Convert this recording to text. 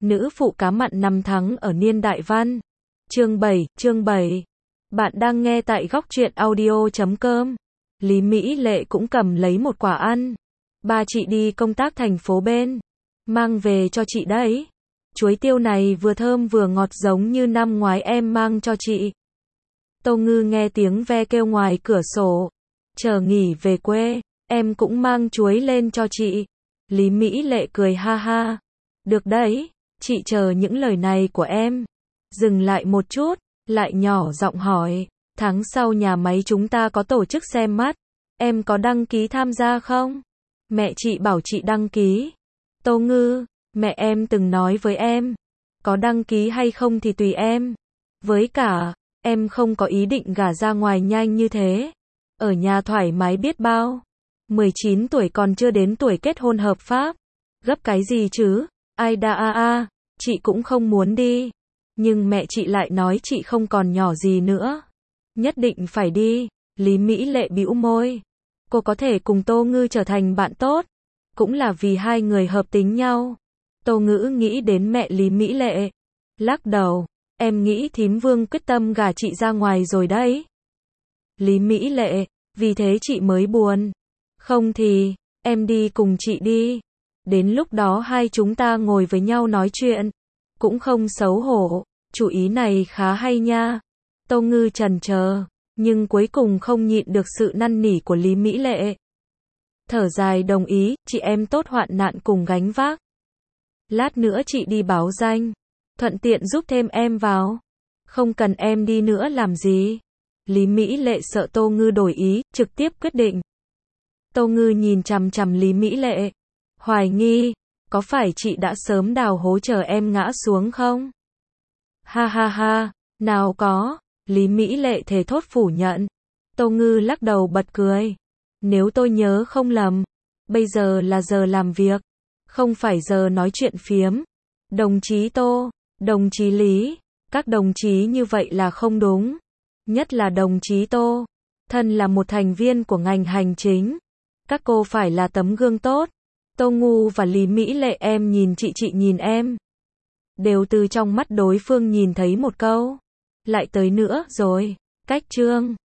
Nữ phụ cá mặn năm tháng ở niên đại văn. Chương 7. Bạn đang nghe tại góc truyện audio.com. Lý Mỹ Lệ cũng cầm lấy một quả ăn. Ba chị đi công tác thành phố bên. Mang về cho chị đấy. Chuối tiêu này vừa thơm vừa ngọt giống như năm ngoái em mang cho chị. Tô Ngư nghe tiếng ve kêu ngoài cửa sổ. Chờ nghỉ về quê, em cũng mang chuối lên cho chị. Lý Mỹ Lệ cười ha ha. Được đấy, chị chờ những lời này của em. Dừng lại một chút, lại nhỏ giọng hỏi. Tháng sau nhà máy chúng ta có tổ chức xem mắt. Em có đăng ký tham gia không? Mẹ chị bảo chị đăng ký. Tô Ngư, mẹ em từng nói với em. Có đăng ký hay không thì tùy em. Với cả, em không có ý định gả ra ngoài nhanh như thế. Ở nhà thoải mái biết bao. 19 tuổi còn chưa đến tuổi kết hôn hợp pháp. Gấp cái gì chứ? Ai đa chị cũng không muốn đi. Nhưng mẹ chị lại nói chị không còn nhỏ gì nữa. Nhất định phải đi. Lý Mỹ Lệ bĩu môi. Cô có thể cùng Tô Ngư trở thành bạn tốt. Cũng là vì hai người hợp tính nhau. Tô Ngữ nghĩ đến mẹ Lý Mỹ Lệ. Lắc đầu. Em nghĩ thím Vương quyết tâm gả chị ra ngoài rồi đấy. Lý Mỹ Lệ. Vì thế chị mới buồn. Không thì, em đi cùng chị đi. Đến lúc đó hai chúng ta ngồi với nhau nói chuyện. Cũng không xấu hổ. Chủ ý này khá hay nha. Tô Ngư chần chờ, nhưng cuối cùng không nhịn được sự năn nỉ của Lý Mỹ Lệ. Thở dài đồng ý, chị em tốt hoạn nạn cùng gánh vác. Lát nữa chị đi báo danh. Thuận tiện giúp thêm em vào. Không cần em đi nữa làm gì. Lý Mỹ Lệ sợ Tô Ngư đổi ý, trực tiếp quyết định. Tô Ngư nhìn chằm chằm Lý Mỹ Lệ. Hoài nghi, có phải chị đã sớm đào hố chờ em ngã xuống không? Ha ha ha, nào có. Lý Mỹ Lệ thề thốt phủ nhận. Tô Ngư lắc đầu bật cười. Nếu tôi nhớ không lầm, bây giờ là giờ làm việc, không phải giờ nói chuyện phiếm. Đồng chí Tô, đồng chí Lý, các đồng chí như vậy là không đúng. Nhất là đồng chí Tô, thân là một thành viên của ngành hành chính. Các cô phải là tấm gương tốt. Tô Ngu và Lý Mỹ Lệ em nhìn chị nhìn em. Đều từ trong mắt đối phương nhìn thấy một câu. Lại tới nữa rồi. Cách chương